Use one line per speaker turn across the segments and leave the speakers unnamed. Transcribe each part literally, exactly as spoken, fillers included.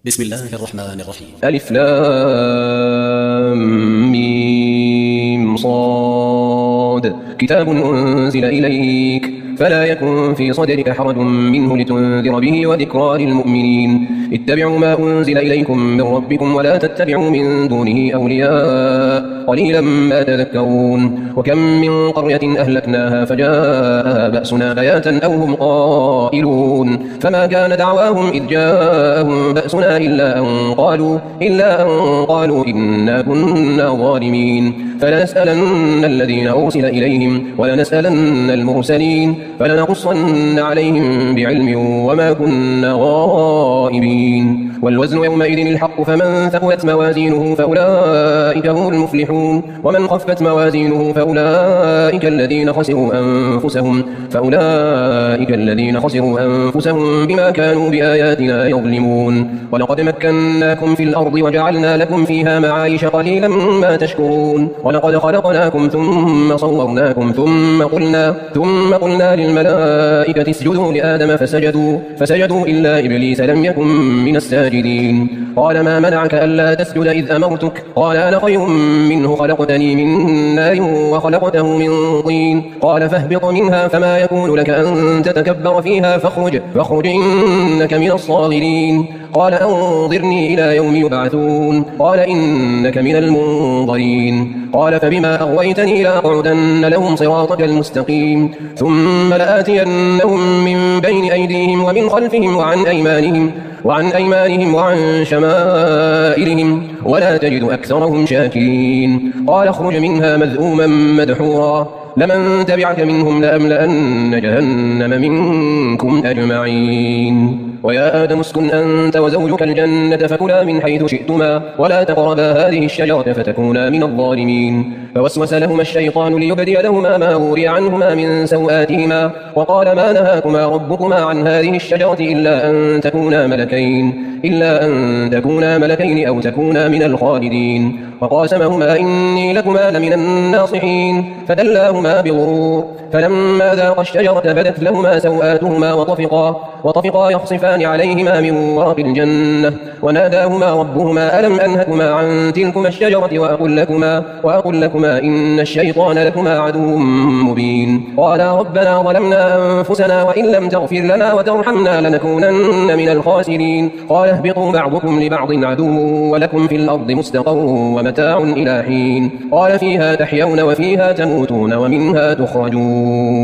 بسم الله الرحمن الرحيم.
ألف لام ميم صاد كتاب أنزل إليك فلا يكن في صدرك حرج منه لتنذر به وذكرى للمؤمنين. اتبعوا ما أنزل إليكم من ربكم ولا تتبعوا من دونه أولياء قليلا ما تذكرون. وكم من قرية أهلكناها فجاءها بأسنا بياتا أو هم قائلون فما كان دعواهم إذ جاءهم بأسنا إلا أن قالوا, إلا أن قالوا إنا كنا ظالمين. فلنسألن الذين أرسل إليهم ولنسألن المرسلين فلنقصن عليهم بعلم وما كنا غائبين. والوزن يومئذ الحق فمن ثقلت موازينه فأولئك هم المفلحون ومن خفت موازينه فأولئك الذين خسروا أنفسهم فأولئك الذين خسروا أنفسهم بما كانوا بآياتنا يظلمون. ولقد مكناكم في الأرض وجعلنا لكم فيها معايش قليلا ما تشكرون. ولقد خلقناكم ثم صورناكم ثم قلنا, ثم قلنا للملائكة اسجدوا لآدم فسجدوا, فسجدوا إلا إبليس لم يكن من الساجدين. قال ما منعك ألا تسجد إذ أمرتك؟ قال أنا خير منه خلقتني من نار وخلقته من طين. قال فاهبط منها فما يكون لك أن تتكبر فيها فاخرج, فاخرج إنك من الصاغرين. قال أنظرني إلى يوم يبعثون. قال إنك من المنظرين. قال فبما أغويتني لأقعدن لهم صراطك المستقيم ثم لآتينهم من بين أيديهم ومن خلفهم وعن أيمانهم وعن أيمانهم وعن شمائلهم ولا تجد أكثرهم شاكرين. قال اخرج منها مذءوما مدحورا لمن تبعك منهم لأملأن جهنم منكم أجمعين. ويا آدم اسكن أنت وزوجك الجنة فكلا من حيث شئتما ولا تقربا هذه الشجرة فتكونا من الظالمين. فوسوس لهما الشيطان ليبدي لهما ما وري عنهما من سوآتهما وقال ما نهاكما ربكما عن هذه الشجرة إلا أن تكونا ملكين إلا أن تكونا ملكين أو تكونا من الخالدين. وقاسمهما إني لكما لمن الناصحين فدلاهما بغرور فلما ذاقا الشجرة بدت لهما سوآتهما وطفقا, وطفقا يخصفان عليهما من ورق الجنة وناداهما ربهما ألم أنهكما عن تلكما الشجرة وأقل لكما, وأقل لكما إن الشيطان لكما عدو مبين. قالا ربنا ظلمنا أنفسنا وإن لم تغفر لنا وترحمنا لنكونن من الخاسرين. قال اهبطوا بعضكم لبعض عدو ولكم في الأرض مستقر ومتاع إلى حين. قال فيها تحيون وفيها تموتون ومنها تخرجون.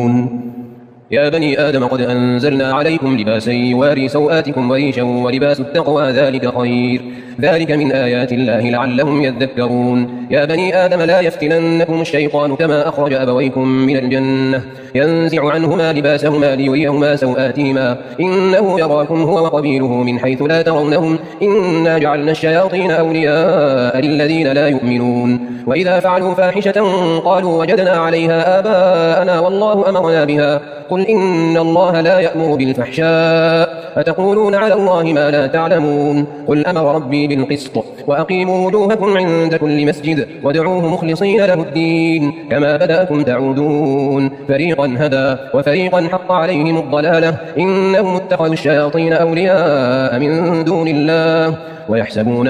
يا بني آدم قد أنزلنا عليكم لباسا يواري سوآتكم وريشا ولباس التقوى ذلك خير ذلك من آيات الله لعلهم يذكرون. يا بني آدم لا يفتننكم الشيطان كما أخرج أبويكم من الجنة ينزع عنهما لباسهما ليريهما سوآتهما إنه يراكم هو وقبيله من حيث لا ترونهم إنا جعلنا الشياطين أولياء للذين لا يؤمنون. وإذا فعلوا فاحشة قالوا وجدنا عليها آباءنا والله أمرنا بها قل إن الله لا يأمر بالفحشاء أتقولون على الله ما لا تعلمون. قل أمر ربي بالقسط وأقيموا وجوهكم عند كل مسجد وادعوه مخلصين له الدين كما بدأكم تعودون. فريقا هدى وفريقا حق عليهم الضلالة إنهم اتخذوا الشياطين أولياء من دون الله ويحسبون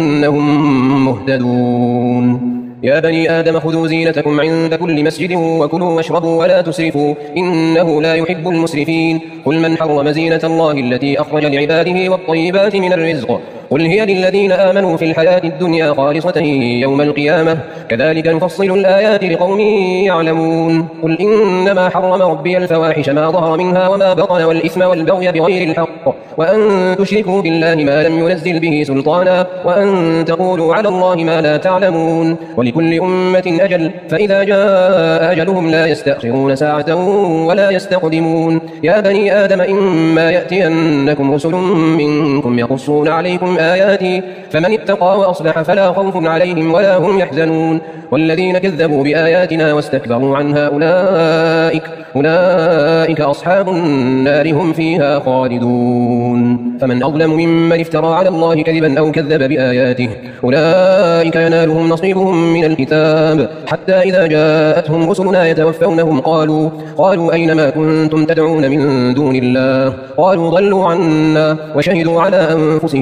أنهم مهتدون. يا بني آدم خذوا زينتكم عند كل مسجد وكلوا واشربوا ولا تسرفوا إنه لا يحب المسرفين. قل من حرم زينة الله التي أخرج لعباده والطيبات من الرزق قل هي للذين آمنوا في الحياة الدنيا خالصة يوم القيامة كذلك نفصل الآيات لقوم يعلمون. قل إنما حرم ربي الفواحش ما ظهر منها وما بطن والإثم والبغي بغير الحق وأن تشركوا بالله ما لم ينزل به سلطانا وأن تقولوا على الله ما لا تعلمون. ولكل أمة أجل فإذا جاء أجلهم لا يستأخرون ساعة ولا يستقدمون. يا بني آدم إما يأتينكم رسل منكم يقصون عليكم آياتي فمن اتقى وأصلح فلا خوف عليهم ولا هم يحزنون. والذين كذبوا بآياتنا واستكبروا عنها أولئك, أولئك أصحاب النار هم فيها خالدون. فمن أظلم ممن افترى على الله كذبا أو كذب بآياته أولئك ينالهم نصيبهم من الكتاب حتى إذا جاءتهم رسلنا يتوفونهم قالوا, قالوا أين ما كنتم تدعون من دون الله قالوا ضلوا عنا وشهدوا على أنفسهم أن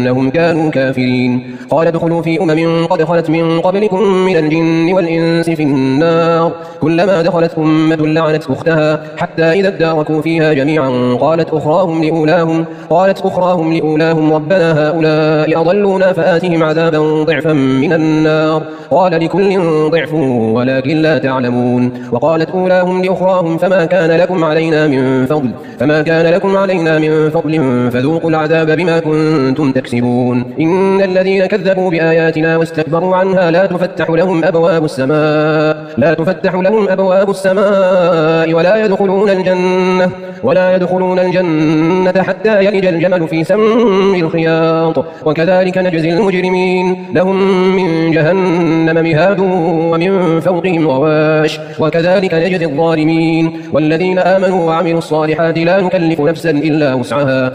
إنهم كانوا كافرين. قال ادخلوا في أمم قد خلت من قبلكم من الجن والإنس في النار كلما دخلت أمة لعنت أختها حتى إذا اداركوا فيها جميعا قالت أخراهم لأولاهم قالت أخراهم لأولاهم ربنا هؤلاء أضلونا فآتهم عذابا ضعفا من النار قال لكل ضعف ولكن لا تعلمون. وقالت أولاهم لأخراهم فما كان لكم علينا من فضل فما كان لكم علينا من فضل فذوقوا العذاب بما كنتم تكسبون. إن الذين كذبوا بآياتنا واستكبروا عنها لا تفتح لهم أبواب السماء لا تفتح لهم أبواب السماء ولا يدخلون الجنة ولا يدخلون الجنة حتى يلج الجمل في سم الخياط وكذلك نجزي المجرمين. لهم من جهنم مهاد ومن فوقهم غواش وكذلك نجزي الظالمين. والذين آمنوا وعملوا الصالحات لا نكلف نفسا إلا وسعها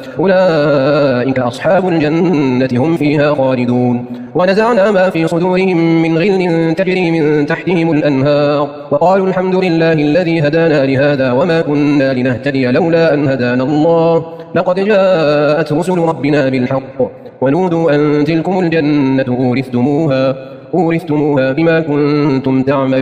أولئك أصحاب الجنة هم فيها خالدون. ونزعنا ما في صدورهم من غل تجري من تحتهم الأنهار وقالوا الحمد لله الذي هدانا لهذا وما كنا لنهتدي لولا أن هدانا الله لقد جاءت رسل ربنا بالحق ونودوا أن تلكم الجنة أورثتموها أورثتموها بما كنتم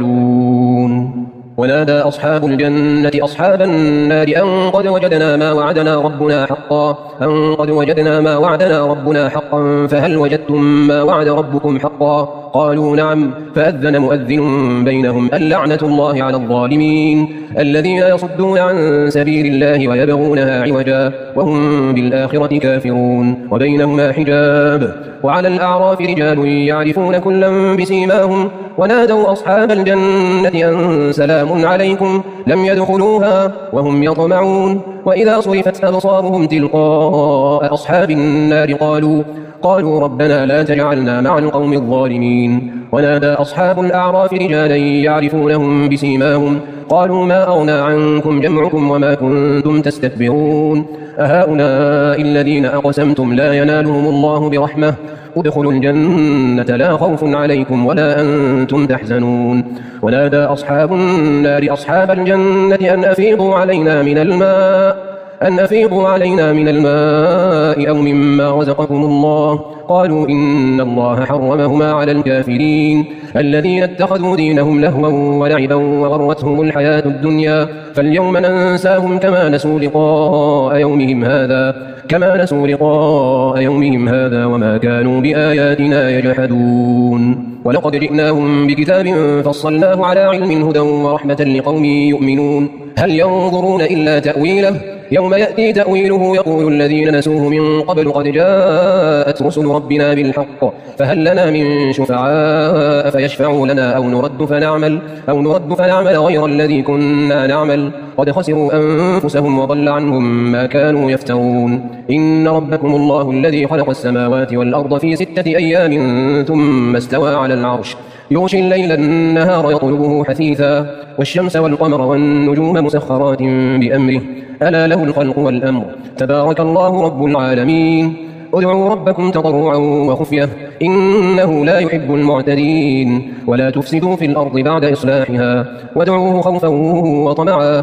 تعملون. ونادى أصحاب الجنة أصحاب النار أن قد وجدنا ما وعدنا ربنا حقا أن قد وجدنا ما وعدنا ربنا حقا فهل وجدتم ما وعد ربكم حقا قالوا نعم فأذن مؤذن بينهم اللعنة الله على الظالمين الذين يصدون عن سبيل الله ويبغونها عوجا وهم بالآخرة كافرون وبينهما حجاب. وعلى الأعراف رجال يعرفون كلا بسيماهم ونادوا أصحاب الجنة أن سلام عليكم لم يدخلوها وهم يطمعون. وإذا صرفت أبصارهم تلقاء أصحاب النار قالوا قالوا ربنا لا تجعلنا مع القوم الظالمين. ونادى أصحاب الأعراف رجالا يعرفونهم بسيماهم قالوا ما أغنى عنكم جمعكم وما كنتم تستكبرون أهؤلاء الذين أقسمتم لا ينالهم الله برحمة ادخلوا الجنة لا خوف عليكم ولا أنتم تحزنون. ونادى أصحاب النار أصحاب الجنة أن أفيضوا علينا من الماء أن أفيضوا علينا من الماء أو مما رزقكم الله قالوا إن الله حرمهما على الكافرين الذين اتخذوا دينهم لهوا ولعبا وغرتهم الحياة الدنيا فاليوم ننساهم كما نسوا لقاء يومهم هذا كما نسوا لقاء يومهم هذا وما كانوا بآياتنا يجحدون. ولقد جئناهم بكتاب فصلناه على علم هدى ورحمة لقوم يؤمنون هل ينظرون إلا تأويله يوم يأتي تأويله يقول الذين نسوه من قبل قد جاءت رسل ربنا بالحق فهل لنا من شفعاء فيشفعوا لنا أو نرد فنعمل أو نرد فنعمل غير الذي كنا نعمل قد خسروا أنفسهم وضل عنهم ما كانوا يفترون. إن ربكم الله الذي خلق السماوات والأرض في ستة أيام ثم استوى على العرش يغشي الليل النهار يطلبه حثيثا والشمس والقمر والنجوم مسخرات بأمره ألا له الخلق والأمر تبارك الله رب العالمين. ادعوا ربكم تضرعا وخفية إنه لا يحب المعتدين ولا تفسدوا في الأرض بعد إصلاحها وادعوه خوفا وطمعا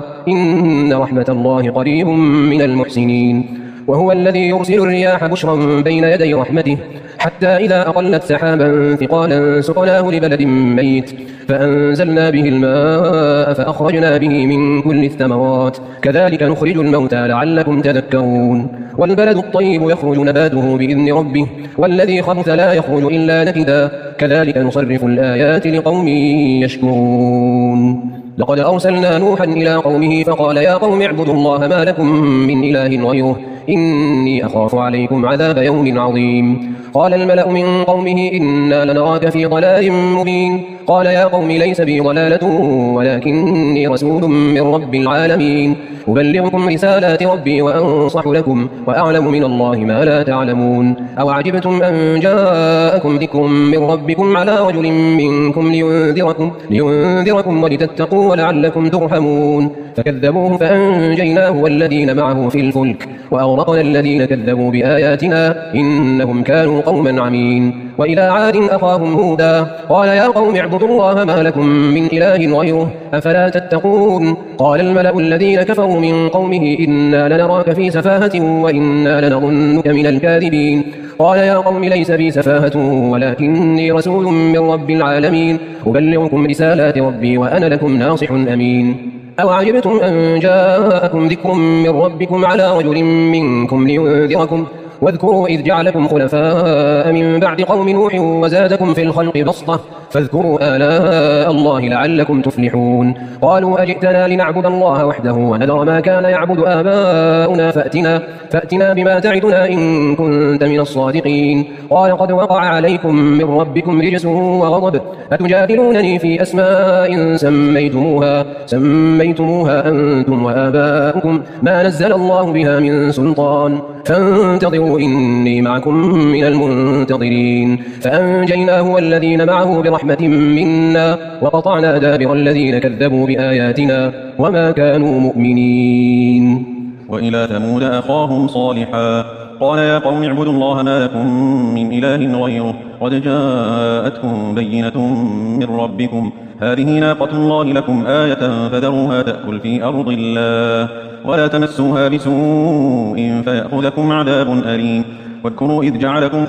إن رحمة الله قريب من المحسنين. وهو الذي يرسل الرياح بشرا بين يدي رحمته حتى إذا أقلت سحابا ثقالا سقناه لبلد ميت فأنزلنا به الماء فأخرجنا به من كل الثمرات كذلك نخرج الموتى لعلكم تذكرون. والبلد الطيب يخرج نباته بإذن ربه والذي خبث لا يخرج إلا نكدا كذلك نصرف الآيات لقوم يشكرون. لقد أرسلنا نوحا إلى قومه فقال يا قوم اعبدوا الله ما لكم من إله غيره إني أخاف عليكم عذاب يوم عظيم. قال الملأ من قومه إنا لنراك في ضلال مبين قال يا قوم ليس بي ضلالة ولكني رسول من رب العالمين أبلغكم رسالات ربي وأنصح لكم وأعلم من الله ما لا تعلمون. أو عجبتم أن جاءكم ذكر من ربكم على رجل منكم لينذركم, لينذركم ولتتقوا ولعلكم ترحمون فكذبوه فأنجيناه والذين معه في الفلك وأغرقنا الذين كذبوا بآياتنا إنهم كانوا قوما عمين. وإلى عاد أخاهم هودا قال يا قوم اعبدوا الله ما لكم من إله غيره أفلا تتقون قال الملأ الذين كفروا من قومه إنا لنراك في سفاهة وإنا لنظنك من الكاذبين قال يا قوم ليس بي سفاهة ولكني رسول من رب العالمين أبلغكم رسالات ربي وأنا لكم ناصح أمين أوعجبتم أن جاءكم ذكر من ربكم على رجل منكم لينذركم واذكروا إذ جعلكم خلفاء من بعد قوم نوح وزادكم في الخلق بسطة فاذكروا آلاء الله لعلكم تفلحون قالوا أجئتنا لنعبد الله وحده ونذر ما كان يعبد آباؤنا فأتنا, فأتنا بما تعدنا إن كنت من الصادقين قال قد وقع عليكم من ربكم رجس وغضب أتجادلونني في أسماء سميتموها, سميتموها أنتم وآباؤكم ما نزل الله بها من سلطان فانتظروا إني معكم من المنتظرين فأنجيناه والذين معه برحمة منا وقطعنا دابر الذين كذبوا بآياتنا وما كانوا مؤمنين
وإلى ثمود أخاهم صالحا قال يا قوم اعبدوا الله ما لكم من إله غيره قد جاءتكم بينة من ربكم هذه ناقة الله لكم آية فذروها تأكل في أرض الله ولا تمسوها بسوء فيأخذكم عذاب أليم واذكروا إذ جعلكم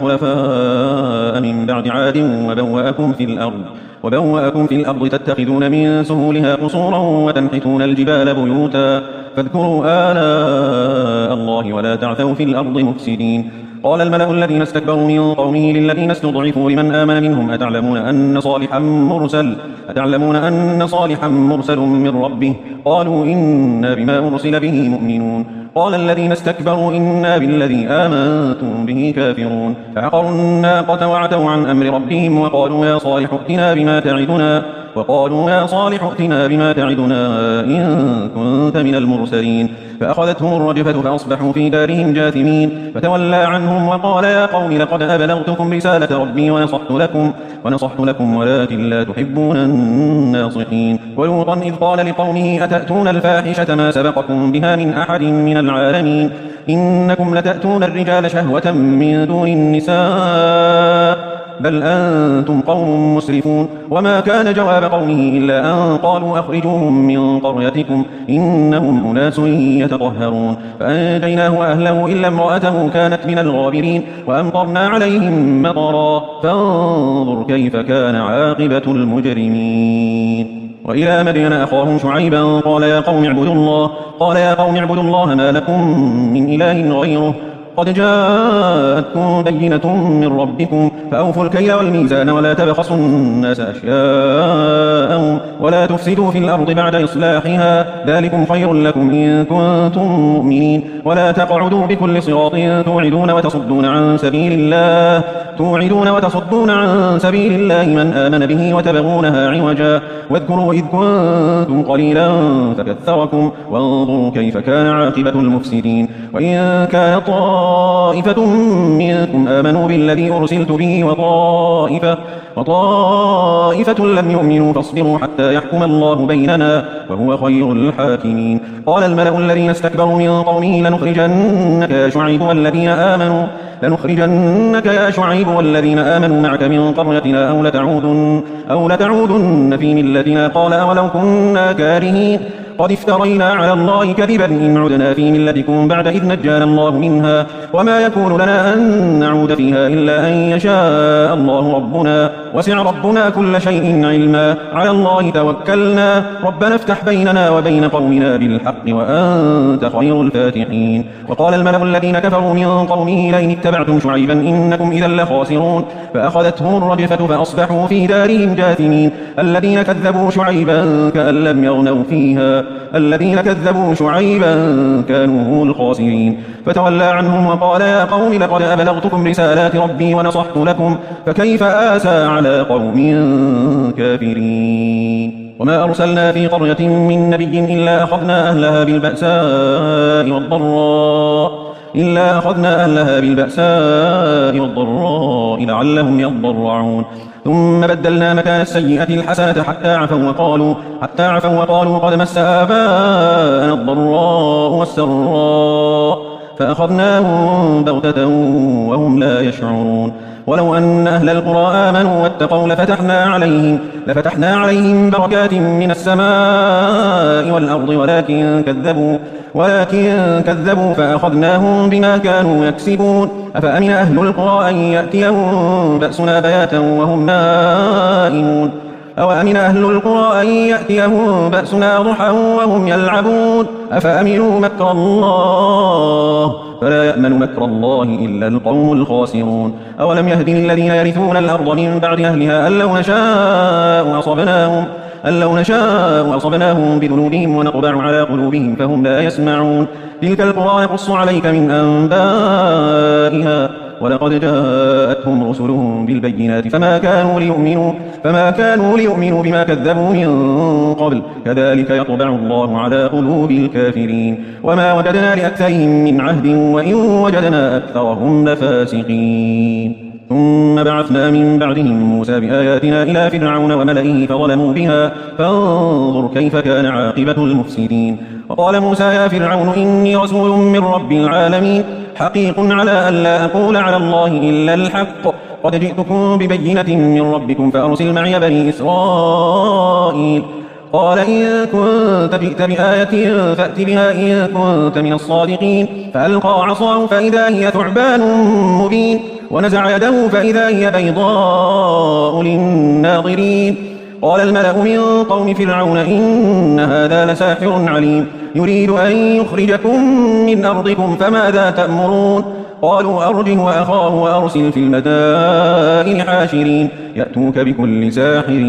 خلفاء من بعد عاد وبوأكم في الأرض وبوأكم في الأرض تتخذون من سهولها قصورا وتنحتون الجبال بيوتا فاذكروا آلاء الله ولا تعثوا في الأرض مفسدين قال الملأ الذين استكبروا من قومه للذين استضعفوا لمن آمن منهم أتعلمون أن صالحا مرسل أتعلمون أن صالحا مرسل من ربه قالوا إنا بما أرسل به مؤمنون قال الذين استكبروا إنا بالذي آمنتم به كافرون فعقروا الناقة وعتوا عن أمر ربهم وقالوا يا صالح ائتنا بما تعدنا وقالوا يا صالح ائتنا بما تعدنا إن كنت من المرسلين فأخذتهم الرجفة فأصبحوا في دارهم جاثمين فتولى عنهم وقال يا قوم لقد أبلغتكم رسالة ربي ونصحت لكم ونصحت لكم ولكن لا تحبون الناصحين ولوطا إذ قال لقومه أتأتون الفاحشة ما سبقكم بها من أحد من العالمين إنكم لتأتون الرجال شهوة من دون النساء بل أنتم قوم مسرفون وما كان جواب قومه إلا أن قالوا أخرجوهم من قريتكم إنهم أناس يتطهرون فأنجيناه وأهله إلا امرأته كانت من الغابرين وأمطرنا عليهم مطرا فانظر كيف كان عاقبة المجرمين وإلى مدين أخاهم شعيبا قال يا قوم اعبدوا الله قال يا قوم اعبدوا الله ما لكم من إله غيره قد جاءتكم بينة من ربكم فأوفوا الكيل والميزان ولا تبخسوا الناس أشياءهم ولا تفسدوا في الأرض بعد إصلاحها ذلكم خير لكم إن كنتم مؤمنين ولا تقعدوا بكل صراط توعدون وتصدون عن سبيل الله توعدون وتصدون عن سبيل الله من آمن به وتبغونها عوجا واذكروا إذ كنتم قليلا فكثركم وانظروا كيف كان عاقبة المفسدين وإن كان طائفة منكم آمنوا بالذي أرسلت به وطائفة, وطائفة لم يؤمنوا فاصبروا حتى يحكم الله بيننا وهو خير الحاكمين قال الملأ الذين استكبروا من قومه لنخرجنك يا شعيب والذين آمنوا لنخرجنك يا شعيب والذين آمنوا معك من قريتنا أو لتعودن, أو لتعودن في ملتنا قال أولو كنا كارهين قد افترينا على الله كذبا إن عدنا في ملتكم بعد إذ نجانا الله منها وما يكون لنا أن نعود فيها إلا أن يشاء الله ربنا وسع ربنا كل شيء علما على الله توكلنا ربنا افتح بيننا وبين قومنا بالحق وأنت خير الفاتحين وقال الملأ الذين كفروا من قومه لئن اتبعتم شعيبا إنكم إذا لخاسرون فأخذتهم الرجفة فأصبحوا في دارهم جاثمين الذين كذبوا شعيبا كأن لم يغنوا فيها الذين كذبوا شعيبا كانوا هم الخاسرين فتولى عنهم وقال يا قوم لقد أبلغتكم رسالات ربي ونصحت لكم فكيف آسى على قوم كافرين وما أرسلنا في قرية من نبي إلا أخذنا أهلها بالبأساء والضراء إلا أخذنا أهلها بالبأساء والضراء لعلهم يضرعون ثم بدلنا مكان السيئة الحسنة حتى عفوا وقالوا حتى عفوا وقالوا قد مس آباءنا الضراء والسراء فأخذناهم بغتة وهم لا يشعرون ولو أن أهل القرى آمنوا واتقوا لفتحنا عليهم, لفتحنا عليهم بركات من السماء والأرض ولكن كذبوا, ولكن كذبوا فأخذناهم بما كانوا يكسبون. أفأمن أهل القرى أن يأتيهم بأسنا بياتا وهم نائمون أو أمن أهل القرى أن يأتيهم بأسنا ضحى وهم يلعبون أفأمنوا مكر الله فلا يأمن مكر الله إلا القوم الخاسرون. أولم يهد للذين يرثون الأرض من بعد أهلها أن لو نشاء أصبناهم أن لو نشاء أصبناهم بذنوبهم ونطبع على قلوبهم فهم لا يسمعون. تلك القرى نقص عليك من أنبائها ولقد جاءتهم رسلهم بالبينات فما كانوا ليؤمنوا فما كانوا ليؤمنوا بما كذبوا من قبل كذلك يطبع الله على قلوب الكافرين. وما وجدنا لأكثرهم من عهد وإن وجدنا أكثرهم لفاسقين. ثم بعثنا من بعدهم موسى بآياتنا إلى فرعون وملئه فظلموا بها فانظر كيف كان عاقبة المفسدين. وقال موسى يا فرعون إني رسول من رب العالمين حقيق على أن لا أقول على الله إلا الحق قد جئتكم ببينة من ربكم فأرسل معي بني إسرائيل. قال إن كنت جئت بآية فأت بها إن كنت من الصادقين. فألقى عصاه فإذا هي ثعبان مبين ونزع يده فإذا هي بيضاء للناظرين. قال الملأ من قوم فرعون إن هذا لساحر عليم يريد أن يخرجكم من أرضكم فماذا تأمرون. قالوا أرجه وأخاه وأرسل في المدائن حاشرين يأتوك بكل ساحر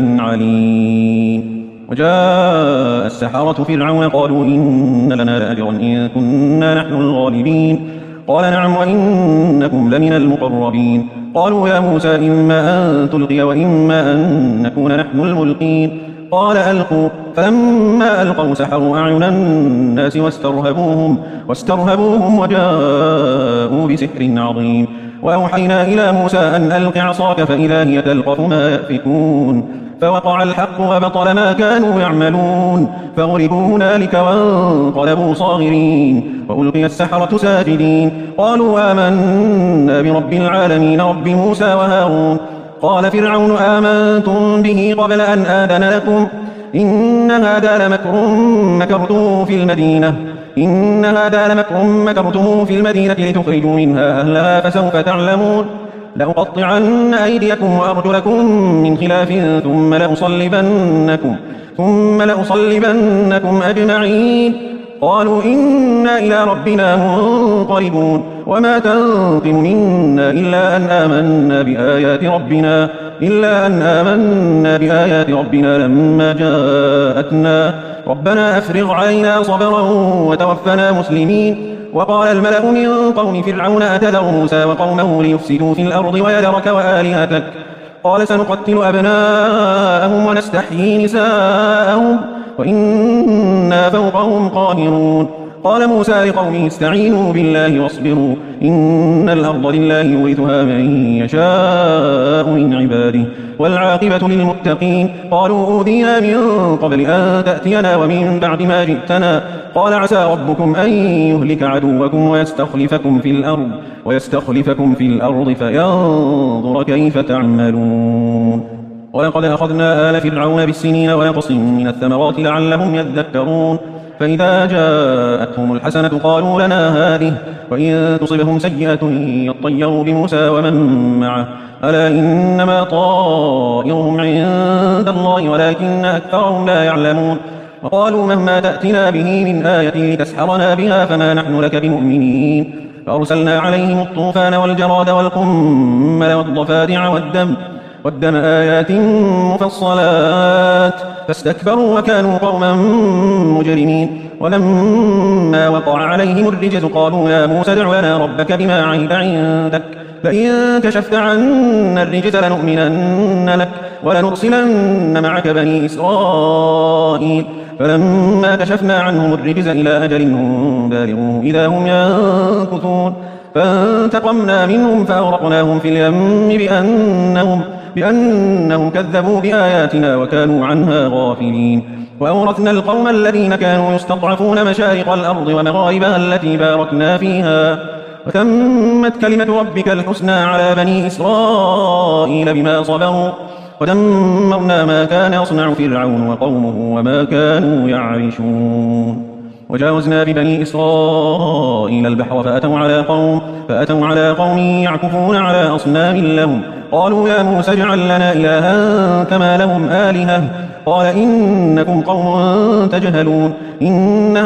عليم. وجاء السحرة فرعون قالوا إن لنا لأجرا إن كنا نحن الغالبين. قال نعم وإنكم لمن المقربين. قالوا يا موسى إما أن تلقي وإما أن نكون نحن الملقين. قال ألقوا فلما ألقوا سحروا أعين الناس واسترهبوهم, واسترهبوهم وجاءوا بسحر عظيم. وأوحينا إلى موسى أن ألق عصاك فإذا هي تلقف ما يأفكون. فوقع الحق وبطل ما كانوا يعملون فغلبوا هنالك وانقلبوا صاغرين وألقي السحرة ساجدين. قالوا آمنا برب العالمين رب موسى وهارون. قال فرعون آمنتم به قبل أن آذن لكم إن هذا لمكر مكرتم في المدينة إن هذا لمكر مكرتم في المدينة لتخرجوا منها أهلها فسوف تعلمون. لأقطعن أيديكم وأرجلكم من خلاف ثم لأصلبنكم ثم لأصلبنكم أجمعين. قالوا إنا إلى ربنا منقلبون وما تنقم منا إلا أن آمنا بآيات ربنا إلا أن آمنا بآيات ربنا لما جاءتنا ربنا أفرغ علينا صبرا وتوفنا مسلمين. وقال الملأ من قوم فرعون أتذر موسى وقومه ليفسدوا في الأرض ويذرك وآلهتك قال سنقتل أبناءهم ونستحيي نساءهم وإنا فوقهم قاهرون. قال موسى لقومه استعينوا بالله واصبروا إن الأرض لله يورثها من يشاء من عباده والعاقبة للمتقين. قالوا أوذينا من قبل أن تأتينا ومن بعد ما جئتنا قال عسى ربكم أن يهلك عدوكم ويستخلفكم في الأرض ويستخلفكم في الأرض فينظر كيف تعملون. ولقد أخذنا آل فرعون بالسنين ونقص من الثمرات لعلهم يذكرون. فإذا جاءتهم الحسنة قالوا لنا هذه وإن تصبهم سيئة يطيروا بموسى ومن معه ألا إنما طائرهم عند الله ولكن أكثرهم لا يعلمون. وقالوا مهما تأتنا به من آية لتسحرنا بها فما نحن لك بمؤمنين. فأرسلنا عليهم الطوفان والجراد والقمل والضفادع والدم والدم آيات مفصلات فاستكبروا وكانوا قوما مجرمين. ولما وقع عليهم الرجز قالوا يا موسى ادع لنا ربك بما عهد عندك لئن كشفت عنا الرجز لنؤمنن لك ولنرسلن معك بني إسرائيل. فلما كشفنا عنهم الرجز إلى أجل هم بالغوه إذا هم ينكثون. فانتقمنا منهم فأغرقناهم في اليم بأنهم, بأنهم كذبوا بآياتنا وكانوا عنها غافلين. وأورثنا القوم الذين كانوا يستضعفون مشارق الأرض ومغاربها التي باركنا فيها وتمت كلمة ربك الحسنى على بني إسرائيل بما صبروا ودمرنا ما كان يصنع فرعون وقومه وما كانوا يعرشون. وجاوزنا ببني إسرائيل البحر فأتوا على قوم فأتوا على قوم يعكفون على أصنام لهم قالوا يا موسى اجعل لنا إلها كما لهم آلهة قال إنكم قوم تجهلون إن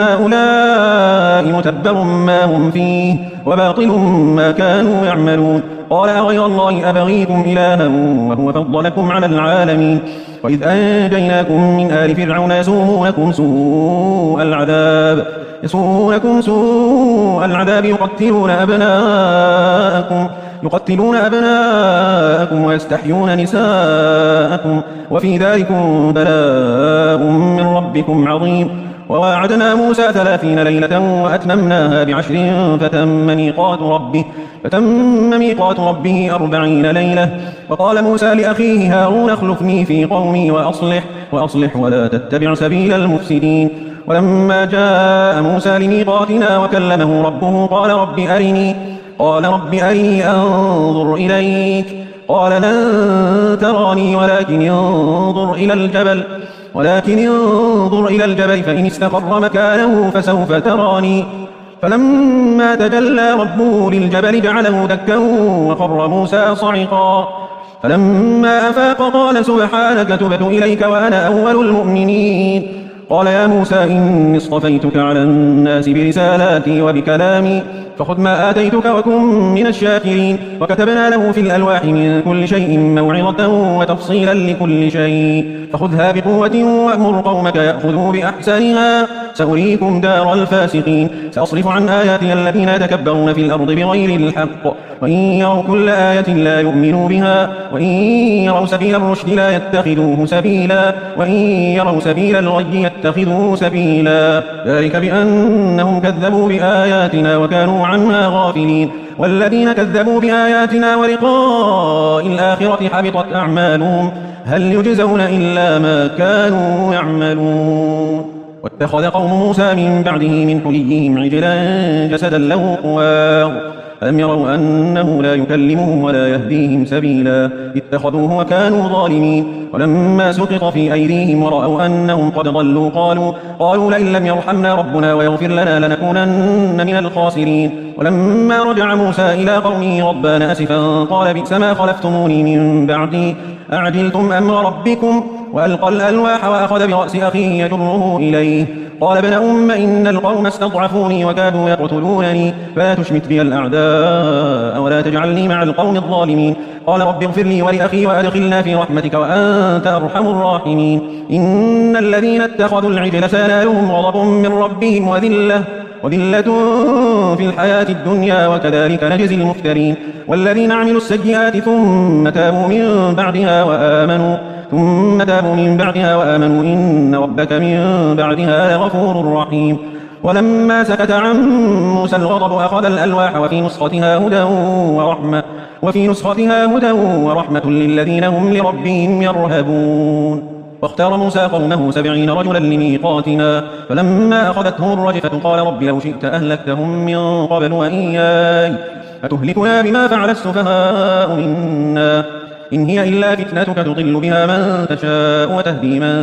هؤلاء متبر ما هم فيه وباطل ما كانوا يعملون قال أغير الله أبغيكم إلها وهو فضلكم على العالمين وإذ أنجيناكم من آل فرعون يسومونكم سوء العذاب يسومونكم سوء العذاب يقتلون أبناءكم يقتلون أبناءكم ويستحيون نساءكم وفي ذلكم بلاء من ربكم عظيم. وواعدنا موسى ثلاثين ليلة وأتممناها بعشر فتم ميقات ربه فتم ميقات ربه أربعين ليلة. وقال موسى لأخيه هارون اخلفني في قومي وأصلح وأصلح ولا تتبع سبيل المفسدين. ولما جاء موسى لميقاتنا وكلمه ربه قال رب أرني قال رب أرني أنظر إليك قال لن تراني ولكن انظر إلى الجبل ولكن انظر إلى الجبل فإن استقر مكانه فسوف تراني. فلما تجلى ربه للجبل جعله دكا وخر موسى صعقا فلما أفاق قال سبحانك تبت إليك وأنا أول المؤمنين. قال يا موسى إني اصطفيتك على الناس برسالاتي وبكلامي فخذ ما آتيتك وكن من الشاكرين. وكتبنا له في الألواح من كل شيء موعظة وتفصيلا لكل شيء فخذها بقوة وأمر قومك يأخذوا بأحسنها سأريكم دار الفاسقين. سأصرف عن آياتي الذين يتكبرون في الأرض بغير الحق وإن يروا كل آية لا يؤمنوا بها وإن يروا سبيل الرشد لا يتخذوه سبيلا وإن يروا سبيل الغي يتخذوه سبيلا ذلك بأنهم كذبوا بآياتنا وكانوا عنها غافلين. والذين كذبوا بآياتنا ولقاء الآخرة حبطت أعمالهم هل يجزون إلا ما كانوا يعملون. واتخذ قوم موسى من بعده من حليهم عجلا جسدا له خوار ألم يروا أنه لا يكلمهم ولا يهديهم سبيلا اتخذوه وكانوا ظالمين. ولما سقط في أيديهم ورأوا أنهم قد ضلوا قالوا قالوا لئن لم يرحمنا ربنا ويغفر لنا لنكونن من الخاسرين. ولما رجع موسى إلى قومه غضبان أسفا قال بئس ما خلفتموني من بعدي أعجلتم أمر ربكم وألقى الألواح وأخذ برأس أخيه يجره إليه قال ابن أم إن القوم استضعفوني وكادوا يقتلونني فلا تشمت بي الأعداء ولا تجعلني مع القوم الظالمين. قال رب اغفر لي ولأخي وأدخلنا في رحمتك وأنت أرحم الراحمين. إن الذين اتخذوا العجل سينالهم غضب من ربهم وذلة وذلة في الحياة الدنيا وكذلك نجزي المفترين. والذين عملوا السيئات ثم تابوا من بعدها وآمنوا ثم تابوا من بعدها وآمنوا إن ربك من بعدها لغفور رحيم. ولما سكت عن موسى الغضب أخذ الألواح وفي نسختها هدى ورحمة وفي نسختها هدى ورحمة للذين هم لربهم يرهبون. واختار موسى قومه سبعين رجلا لميقاتنا فلما أخذتهم الرجفة قال رب لو شئت أهلكتهم من قبل وإياي أتهلكنا بما فعل السفهاء منا إن هي إلا فتنتك تضل بها من تشاء وتهدي من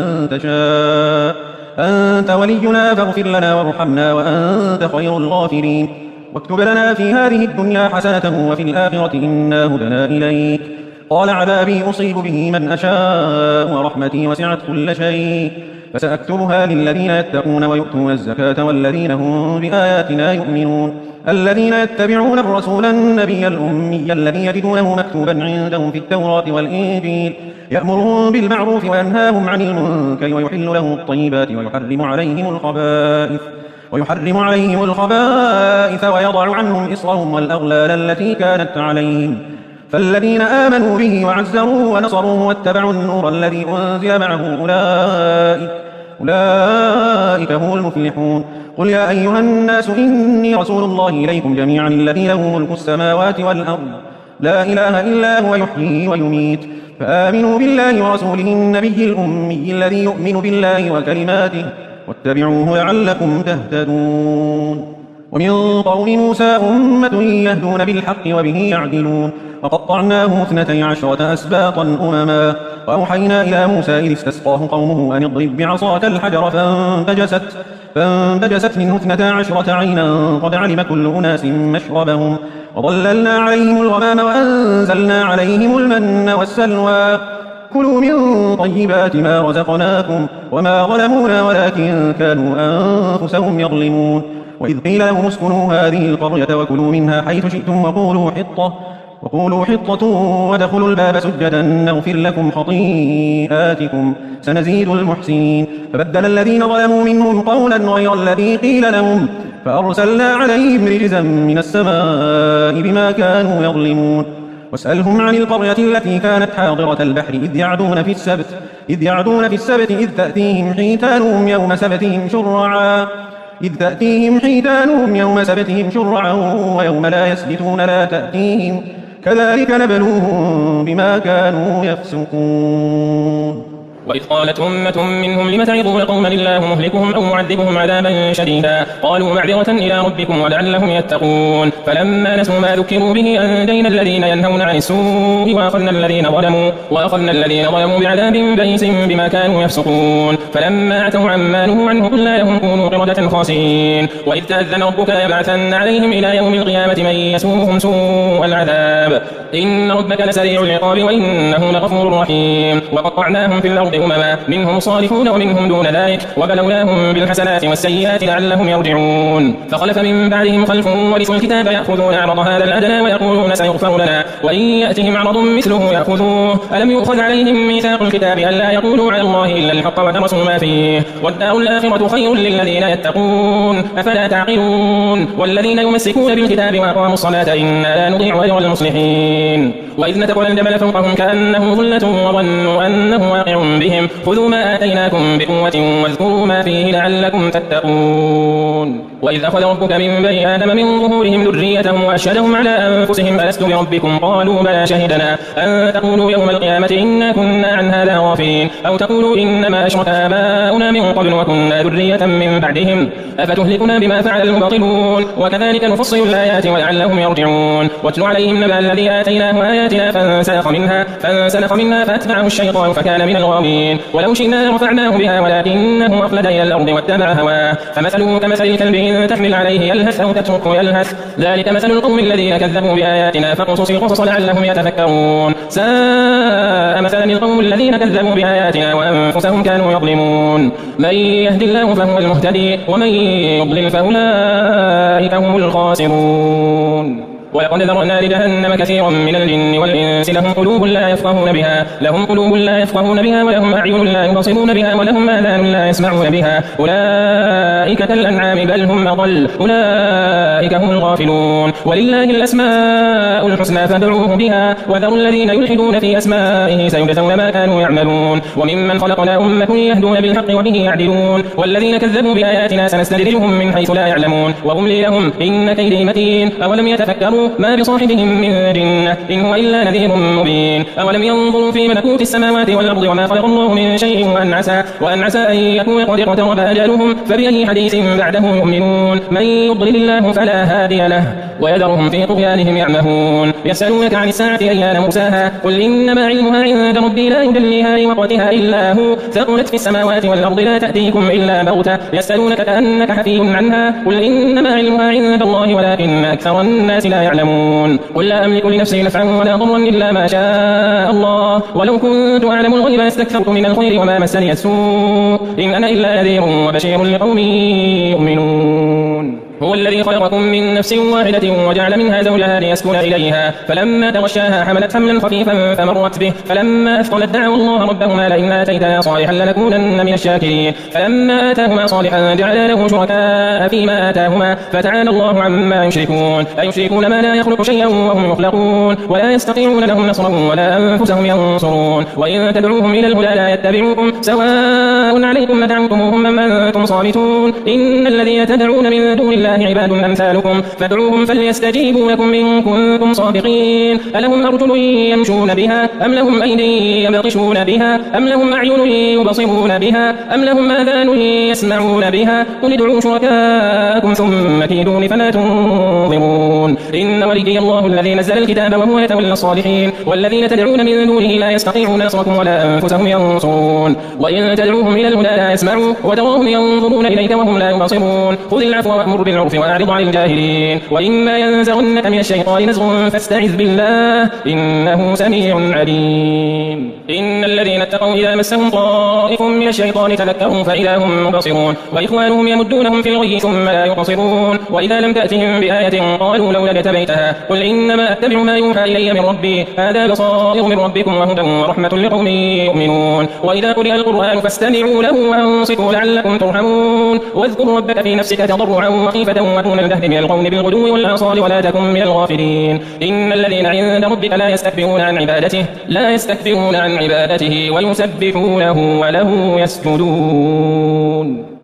تشاء أنت ولينا فاغفر لنا وارحمنا وأنت خير الغافرين. واكتب لنا في هذه الدنيا حسنة وفي الآخرة إنا هدنا إليك. قال عذابي أصيب به من أشاء ورحمتي وسعت كل شيء فسأكتبها للذين يتقون ويؤتون الزكاة والذين هم بآياتنا يؤمنون. الذين يتبعون الرسول النبي الأمي الذي يجدونه مكتوبا عندهم في التوراة والإنجيل يأمرهم بالمعروف وينهاهم عن المنكر ويحل لهم الطيبات ويحرم عليهم الخبائث ويحرم عليهم الخبائث ويضع عنهم إصرهم والأغلال التي كانت عليهم. فالذين آمنوا به وعزروه ونصروه واتبعوا النور الذي أنزل معه أولئك أولئك هم المفلحون. قل يا أيها الناس إني رسول الله إليكم جميعا الذي له ملك السماوات والأرض لا إله إلا هو يحيي ويميت فآمنوا بالله ورسوله النبي الأمي الذي يؤمن بالله وكلماته واتبعوه لعلكم تهتدون. ومن قوم موسى أمة يهدون بالحق وبه يعدلون وقطعناه اثنتي عشرة أسباطا أمما وأوحينا إلى موسى إذ استسقاه قومه أن اضرب بعصاك الحجر فانبجست, فانبجست منه اثنتا عشرة عينا قد علم كل أناس مشربهم وظللنا عليهم الغمام وأنزلنا عليهم المن والسلوى كلوا من طيبات ما رزقناكم وما ظلمونا ولكن كانوا أنفسهم يظلمون وإذ قيل لهم اسكنوا هذه القرية وكلوا منها حيث شئتم وقولوا حطة وقولوا حطة وادخلوا الباب سجدا نغفر لكم خطيئاتكم سنزيد المحسنين فبدل الذين ظلموا منهم قولا غير الذي قيل لهم فأرسلنا عليهم رجزا من السماء بما كانوا يظلمون واسألهم عن القرية التي كانت حاضرة البحر إذ يعدون في السبت إذ يعدون في السبت إذ تأتيهم حيتانهم يوم سبتهم شرعا إذ تأتيهم حيتانهم يوم سبتهم شرعا ويوم لا يسبتون لا تأتيهم كذلك نبلوهم بما كانوا يفسقون
وإذ قالت أمة منهم لم تعظون قوما الله مهلكهم أو معذبهم عذابا شديدا قالوا معذرة إلى ربكم ولعلهم يتقون فلما نسوا ما ذكروا به أنجينا الذين ينهون عن السوء وأخذنا الذين ظلموا وأخذنا الذين ظلموا بعذاب بئيس بما كانوا يفسقون فلما عتوا عما نهوا عنه قلنا لهم كونوا قردة خاسئين وإذ تأذن ربك ليبعثن عليهم إلى يوم القيامة من يسوءهم سوء العذاب إن ربك لسريع العقاب وإنه لغفور رحيم وقطعناهم في الأرض أمما منهم صالحون ومنهم دون ذلك وبلوناهم بالحسنات والسيئات لعلهم يرجعون فخلف من بعدهم خلف ورثوا الكتاب يأخذون عرض هذا الأدنى ويقولون سيغفر لنا وإن يأتهم عرض مثله يأخذوه ألم يؤخذ عليهم ميثاق الكتاب ألا يقولوا على الله إلا الحق ودرسوا ما فيه والدار الآخرة خير للذين يتقون أفلا تعقلون والذين يمسكون بالكتاب وأقاموا الصلاة إنا لا نضيع أجر المصلحين وإذ نتقل الجبل فوقهم كأنه ظلة وظنوا أنه واقع بهم خذوا ما آتيناكم بقوة واذكروا ما فيه لعلكم تتقون وإذ أخذ ربك من بني آدم من ظهورهم ذريتهم وأشهدهم على أنفسهم ألست بربكم قالوا بلى شهدنا أن تقولوا يوم القيامة إنا كنا عن هذا غافلين أو تقولوا إنما أشرك آباؤنا من قبل وكنا ذرية من بعدهم أفتهلكنا بما فعل المبطلون وكذلك نفصل الآيات ولعلهم يرجعون واتل عليهم نبأ الذي آتيناه آياتنا فانسلخ منها فانسلخ منها فأتبعه الشيطان فكان من الغاوين ولو شئنا رفعناه بها ولكنه أخلد إلى الأرض واتبع هواه فمثله كمثل الكلب إن تحمل عليه يلهث أو تتركه يلهث ذلك مثل القوم الذين كذبوا بآياتنا فاقصص القصص لعلهم يتفكرون ساء مثلا القوم الذين كذبوا بآياتنا وأنفسهم كانوا يظلمون من يهد الله فهو المهتدي ومن يضلل فأولئك هم الخاسرون ولقد ذرأنا لجهنم كثيرا من الجن والإنس لهم قلوب لا يفقهون بها لهم قلوب لا يفقهون بها ولهم أعين لا يبصرون بها ولهم آذان لا يسمعون بها أولئك كالأنعام بل هم أضل أولئك هم الغافلون ولله الأسماء الحسنى فادعوه بها وذروا الذين يلحدون في أسمائه سيجزون ما كانوا يعملون وممن خلقنا أمة يهدون بالحق وبه يعدلون والذين كذبوا بآياتنا سنستدرجهم من حيث لا يعلمون وأملي لهم إن كيدي متين أولم يتفكروا ما بصاحبهم من جنة إن هو إلا نذير مبين أولم ينظروا في ملكوت السماوات والأرض وما خلق الله من شيء وأن عسى, وأن عسى أن يكون قد اقترب أجلهم فبأي حديث بعده يؤمنون من يضلل الله فلا هادي له ويذرهم في طغيانهم يعمهون يسألونك عن الساعة أيان مرساها قل إنما علمها عند ربي لا يجليها لوقتها إلا هو ثقلت في السماوات والأرض لا تأتيكم إلا بغتة يسألونك كأنك حفي عنها قل إنما علمها عند الله ولكن أكثر الناس لا يعلمون قل لا أملك لنفسي نفعا ولا ضرا إلا ما شاء الله ولو كنت أعلم الغيب لاستكثرت من الخير وما مسني السوء إن أنا إلا نذير وبشير لقوم يؤمنون هو الذي خلقكم من نفس واحدة وجعل منها زوجها ليسكن إليها فلما تغشاها حملت حملا خفيفا فمرت به فلما أثقلت دعوا الله ربهما لئن آتيتنا صالحا لنكونن من الشاكرين فلما آتاهما صالحا جعل له شركاء فيما آتاهما فتعالى الله عما يشركون أيشركون ما لا يخلق شيئا وهم يخلقون ولا يستطيعون لهم نصرا ولا أنفسهم ينصرون وإن تدعوهم إلى الهدى لا يتبعوكم سواء عليكم لدعوتموهم من أنتم صامتون إن الذين تدعون من دون الله الله عباد أمثالكم فادعوهم فليستجيبوا لكم إن كنتم صادقين ألهم أرجل يمشون بها أم لهم أيدي يبطشون بها أم لهم أعين يبصرون بها أم لهم آذان يسمعون بها قل ادعوا شركاءكم ثم كيدون فلا تنظرون إن وليي الله الذي نزل الكتاب وهو يتولى الصالحين والذين تدعون من دونه لا يستطيعون نصركم ولا أنفسهم ينصرون وإن تدعوهم إلى الهدى لا يسمعوا وتراهم ينظرون إليك وهم لا يبصرون خذ العفو وأمر بالعرف وأعرض عن الجاهلين وإما ينزغنك من الشيطان نزغ فاستعذ بالله إنه سميع عليم إن الذين اتقوا إذا مسهم طائف من الشيطان تذكروا فإذا هم مبصرون وإخوانهم يمدونهم في الغي ثم لا يقصرون وإذا لم تأتهم بآية قالوا لولا اجتبيتها قل إنما أتبع ما يوحى إلي من ربي هذا بصائر من ربكم وهدى ورحمة لقوم يؤمنون وإذا قرئ القرآن فاستمعوا له وأنصتوا لعلكم ترحمون واذكر ربك في نفسك تضرعا وخيفة ودون الجهر من القول بالغدو والآصال ولا تكن من الغافلين إن الذين عند ربك لا يستكبرون عن عبادته لا يستكبرون عن عبادته ويسبحونه وله يسجدون